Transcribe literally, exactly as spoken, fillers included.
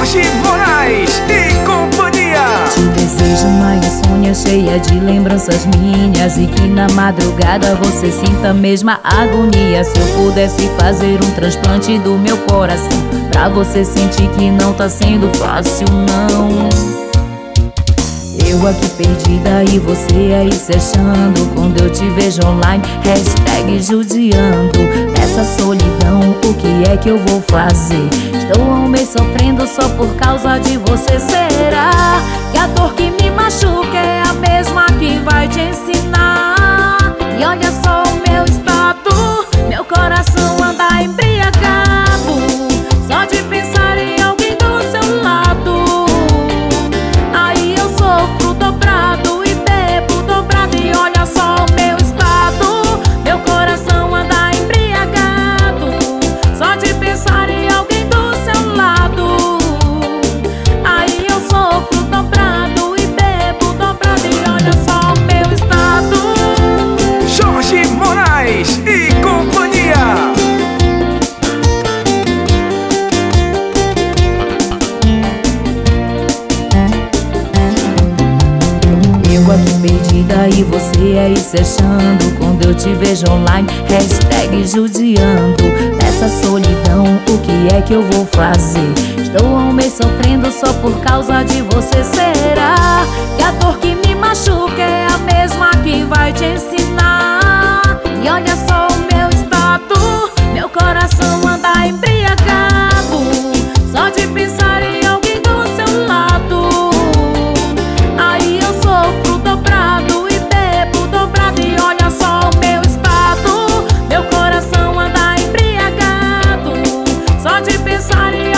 Jorge Moraes e companhia. Te desejo uma insônia cheia de lembranças minhas, e que na madrugada você sinta a mesma agonia. Se eu pudesse fazer um transplante do meu coração, pra você sentir que não tá sendo fácil, não. Eu aqui perdida e você aí se achando. Quando eu te vejo online, hashtag judiando. Nessa solidão, o que é que eu vou fazer? Estou há um mês sofrendo só por causa de você. Será que a dor que me machuca é a mesma que vai te ensinar? E olha só o meu estado, meu coração anda embriagado só de pensar em alguém do seu lado. Aí eu sofro dobrado e bebo dobrado. E olha só o meu estado, meu coração anda embriagado só de pensar em alguém do seu lado. Aí eu sofro dobrado e bebo dobrado. E olha só o meu estado. Jorge Moraes e companhia. Eu aqui perdida e você aí se achando. Quando eu te vejo online, hashtag judiando. Nessa solidão, o que é que eu vou fazer? Estou há um mês sofrendo só por causa de você. Será que a dor que me machuca é a mesma que vai te ensinar? E olha só o meu estado, meu coração anda embriagado só de pensar em alguém do seu lado. Aí eu sofro dobrado e bebo dobrado. E olha só o meu estado, meu coração anda embriagado só de pensar em